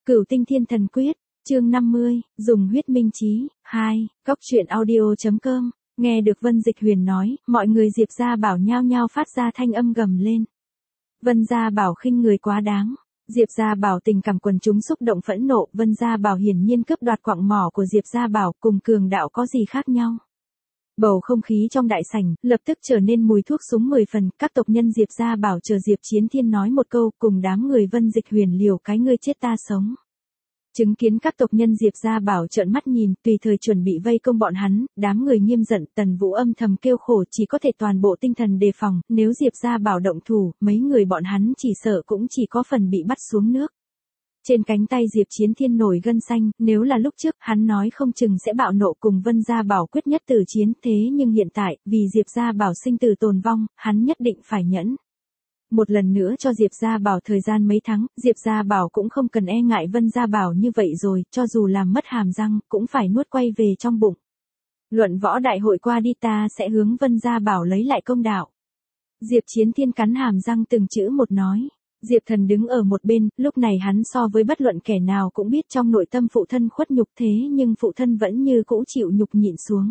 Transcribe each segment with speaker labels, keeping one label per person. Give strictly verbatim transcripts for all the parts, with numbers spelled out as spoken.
Speaker 1: Cửu Tinh Thiên Thần Quyết, chương năm mươi, dùng huyết minh chí, hai, góc truyện audio chấm com, nghe được Vân Dịch Huyền nói, mọi người Diệp Gia Bảo nhao nhao phát ra thanh âm gầm lên. Vân Gia Bảo khinh người quá đáng. Diệp Gia Bảo tình cảm quần chúng xúc động phẫn nộ, Vân Gia Bảo hiển nhiên cướp đoạt quặng mỏ của Diệp Gia Bảo, cùng cường đạo có gì khác nhau. Bầu không khí trong đại sảnh lập tức trở nên mùi thuốc súng mười phần, các tộc nhân Diệp Gia Bảo chờ Diệp Chiến Thiên nói một câu, cùng đám người Vân Dịch Huyền liều cái ngươi chết ta sống. Chứng kiến các tộc nhân Diệp Gia Bảo trợn mắt nhìn, tùy thời chuẩn bị vây công bọn hắn, đám người nghiêm giận, Tần Vũ âm thầm kêu khổ, chỉ có thể toàn bộ tinh thần đề phòng, nếu Diệp Gia Bảo động thủ, mấy người bọn hắn chỉ sợ cũng chỉ có phần bị bắt xuống nước. Trên cánh tay Diệp Chiến Thiên nổi gân xanh, nếu là lúc trước, hắn nói không chừng sẽ bạo nộ cùng Vân Gia Bảo quyết nhất tử chiến, thế nhưng hiện tại, vì Diệp Gia Bảo sinh tử tồn vong, hắn nhất định phải nhẫn. Một lần nữa cho Diệp Gia Bảo thời gian mấy tháng, Diệp Gia Bảo cũng không cần e ngại Vân Gia Bảo như vậy rồi, cho dù làm mất hàm răng, cũng phải nuốt quay về trong bụng. Luận võ đại hội qua đi ta sẽ hướng Vân Gia Bảo lấy lại công đạo. Diệp Chiến Thiên cắn hàm răng từng chữ một nói. Diệp Thần đứng ở một bên, lúc này hắn so với bất luận kẻ nào cũng biết trong nội tâm phụ thân khuất nhục thế nhưng phụ thân vẫn như cũ chịu nhục nhịn xuống.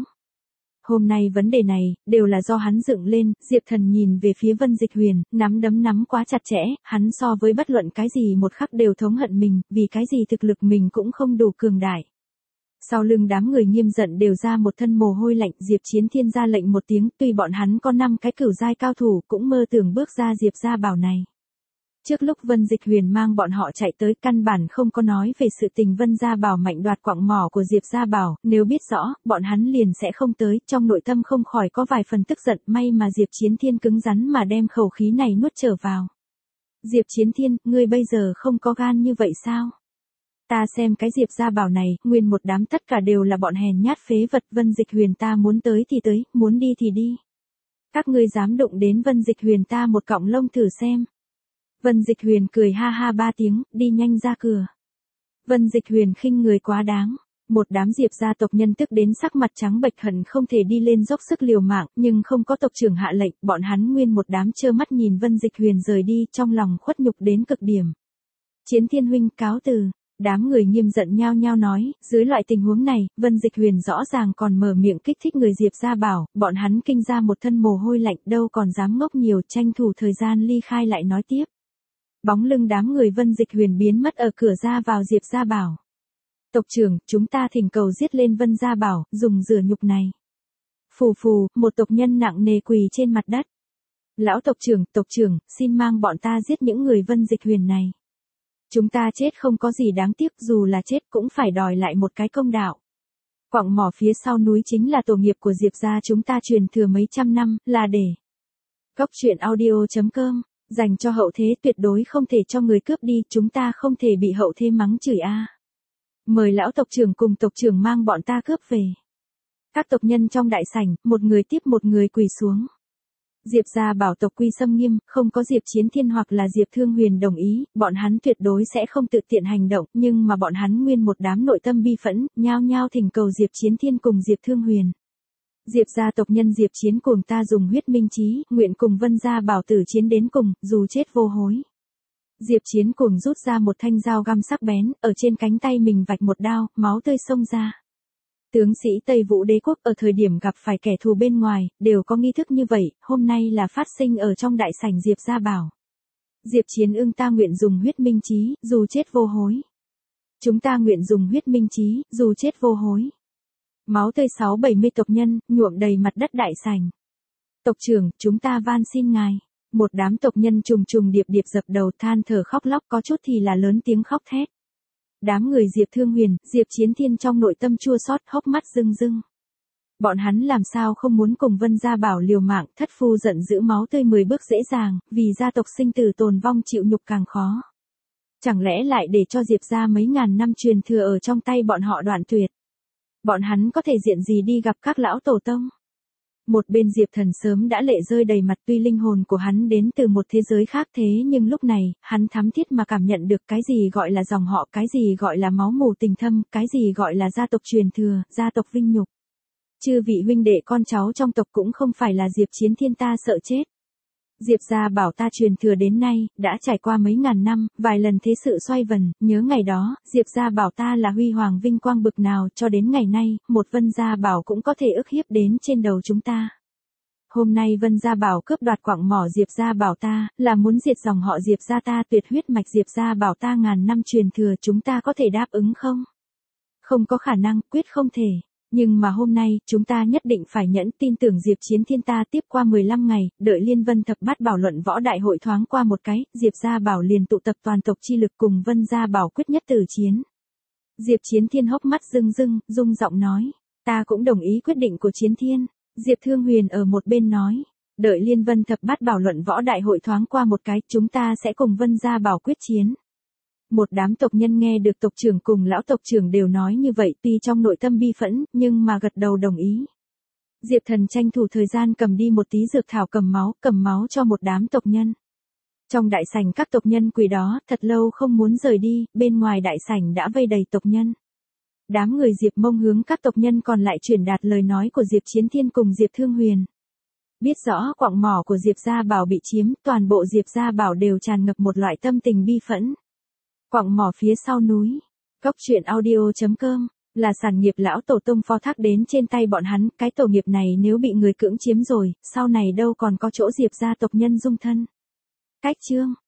Speaker 1: Hôm nay vấn đề này, đều là do hắn dựng lên, Diệp Thần nhìn về phía Vân Dịch Huyền, nắm đấm nắm quá chặt chẽ, hắn so với bất luận cái gì một khắc đều thống hận mình, vì cái gì thực lực mình cũng không đủ cường đại. Sau lưng đám người nghiêm giận đều ra một thân mồ hôi lạnh, Diệp Chiến Thiên ra lệnh một tiếng, tuy bọn hắn có năm cái cửu giai cao thủ, cũng mơ tưởng bước ra Diệp Gia Bảo này. Trước lúc Vân Dịch Huyền mang bọn họ chạy tới, căn bản không có nói về sự tình Vân Gia Bảo mạnh đoạt quặng mỏ của Diệp Gia Bảo, nếu biết rõ, bọn hắn liền sẽ không tới, trong nội tâm không khỏi có vài phần tức giận, may mà Diệp Chiến Thiên cứng rắn mà đem khẩu khí này nuốt trở vào. Diệp Chiến Thiên, ngươi bây giờ không có gan như vậy sao? Ta xem cái Diệp Gia Bảo này, nguyên một đám tất cả đều là bọn hèn nhát phế vật, Vân Dịch Huyền ta muốn tới thì tới, muốn đi thì đi. Các ngươi dám đụng đến Vân Dịch Huyền ta một cọng lông thử xem. Vân Dịch Huyền cười ha ha ba tiếng, đi nhanh ra cửa. Vân Dịch Huyền khinh người quá đáng. Một đám Diệp gia tộc nhân tức đến sắc mặt trắng bệch hận không thể đi lên dốc sức liều mạng, nhưng không có tộc trưởng hạ lệnh, bọn hắn nguyên một đám trơ mắt nhìn Vân Dịch Huyền rời đi, trong lòng khuất nhục đến cực điểm. Chiến Thiên huynh cáo từ. Đám người nghiêm giận nhao nhao nói, dưới loại tình huống này, Vân Dịch Huyền rõ ràng còn mở miệng kích thích người Diệp Gia Bảo, bọn hắn kinh ra một thân mồ hôi lạnh, đâu còn dám ngốc nhiều, tranh thủ thời gian ly khai lại nói tiếp. Bóng lưng đám người Vân Dịch Huyền biến mất ở cửa ra vào Diệp Gia Bảo. Tộc trưởng, chúng ta thỉnh cầu giết lên Vân Gia Bảo, dùng rửa nhục này. Phù phù, một tộc nhân nặng nề quỳ trên mặt đất. Lão tộc trưởng, tộc trưởng, xin mang bọn ta giết những người Vân Dịch Huyền này. Chúng ta chết không có gì đáng tiếc, dù là chết cũng phải đòi lại một cái công đạo. Quặng mỏ phía sau núi chính là tổ nghiệp của Diệp gia chúng ta truyền thừa mấy trăm năm, là để. Góc truyện audio chấm com, dành cho hậu thế, tuyệt đối không thể cho người cướp đi, chúng ta không thể bị hậu thế mắng chửi a. Mời lão tộc trưởng cùng tộc trưởng mang bọn ta cướp về. Các tộc nhân trong đại sảnh, một người tiếp một người quỳ xuống. Diệp Gia Bảo tộc quy xâm nghiêm, không có Diệp Chiến Thiên hoặc là Diệp Thương Huyền đồng ý, bọn hắn tuyệt đối sẽ không tự tiện hành động, nhưng mà bọn hắn nguyên một đám nội tâm bi phẫn, nhao nhao thỉnh cầu Diệp Chiến Thiên cùng Diệp Thương Huyền. Diệp gia tộc nhân Diệp Chiến cùng ta dùng huyết minh chí, nguyện cùng Vân Gia Bảo tử chiến đến cùng, dù chết vô hối. Diệp Chiến cùng rút ra một thanh dao găm sắc bén, ở trên cánh tay mình vạch một đao, máu tươi xông ra. Tướng sĩ Tây Vũ Đế quốc ở thời điểm gặp phải kẻ thù bên ngoài, đều có nghi thức như vậy, hôm nay là phát sinh ở trong đại sảnh Diệp Gia Bảo. Diệp Chiến ưng ta nguyện dùng huyết minh chí, dù chết vô hối. Chúng ta nguyện dùng huyết minh chí, dù chết vô hối. Máu tươi sáu bảy mươi tộc nhân, nhuộm đầy mặt đất đại sảnh. Tộc trưởng, chúng ta van xin ngài. Một đám tộc nhân trùng trùng điệp điệp dập đầu than thở khóc lóc, có chút thì là lớn tiếng khóc thét. Đám người Diệp Thương Huyền, Diệp Chiến Thiên trong nội tâm chua xót, hốc mắt rưng rưng. Bọn hắn làm sao không muốn cùng Vân Gia Bảo liều mạng, thất phu giận giữ máu tươi mười bước dễ dàng, vì gia tộc sinh tử tồn vong chịu nhục càng khó. Chẳng lẽ lại để cho Diệp gia mấy ngàn năm truyền thừa ở trong tay bọn họ đoạn tuyệt. Bọn hắn có thể diện gì đi gặp các lão tổ tông. Một bên Diệp Thần sớm đã lệ rơi đầy mặt, tuy linh hồn của hắn đến từ một thế giới khác thế nhưng lúc này, hắn thắm thiết mà cảm nhận được cái gì gọi là dòng họ, cái gì gọi là máu mủ tình thâm, cái gì gọi là gia tộc truyền thừa, gia tộc vinh nhục. Chư vị huynh đệ con cháu trong tộc cũng không phải là Diệp Chiến Thiên ta sợ chết. Diệp gia bảo ta truyền thừa đến nay, đã trải qua mấy ngàn năm, vài lần thế sự xoay vần, nhớ ngày đó, Diệp gia bảo ta là huy hoàng vinh quang bực nào, cho đến ngày nay, một Vân gia bảo cũng có thể ức hiếp đến trên đầu chúng ta. Hôm nay Vân gia bảo cướp đoạt quặng mỏ Diệp gia bảo ta, là muốn diệt dòng họ Diệp gia ta, tuyệt huyết mạch Diệp gia bảo ta ngàn năm truyền thừa, chúng ta có thể đáp ứng không? Không có khả năng, quyết không thể. Nhưng mà hôm nay, chúng ta nhất định phải nhẫn tin tưởng Diệp Chiến Thiên ta. Tiếp qua mười lăm ngày, đợi Liên Vân Thập Bát Bảo luận võ đại hội thoáng qua một cái, Diệp gia bảo liền tụ tập toàn tộc chi lực cùng Vân gia bảo quyết nhất tử chiến. Diệp Chiến Thiên hốc mắt rưng rưng, rung giọng nói, ta cũng đồng ý quyết định của Chiến Thiên. Diệp Thương Huyền ở một bên nói, đợi Liên Vân Thập Bát Bảo luận võ đại hội thoáng qua một cái, chúng ta sẽ cùng Vân gia bảo quyết chiến. Một đám tộc nhân nghe được tộc trưởng cùng lão tộc trưởng đều nói như vậy, tuy trong nội tâm bi phẫn, nhưng mà gật đầu đồng ý. Diệp Thần tranh thủ thời gian cầm đi một tí dược thảo cầm máu, cầm máu cho một đám tộc nhân. Trong đại sảnh các tộc nhân quỳ đó, thật lâu không muốn rời đi, bên ngoài đại sảnh đã vây đầy tộc nhân. Đám người Diệp Mông hướng các tộc nhân còn lại truyền đạt lời nói của Diệp Chiến Thiên cùng Diệp Thương Huyền. Biết rõ quặng mỏ của Diệp gia bảo bị chiếm, toàn bộ Diệp gia bảo đều tràn ngập một loại tâm tình bi phẫn. Quặng mỏ phía sau núi. Cốc truyện audio chấm com là sản nghiệp lão tổ tông phó thác đến trên tay bọn hắn, cái tổ nghiệp này nếu bị người cưỡng chiếm rồi, sau này đâu còn có chỗ Diệp gia tộc nhân dung thân. Cách chương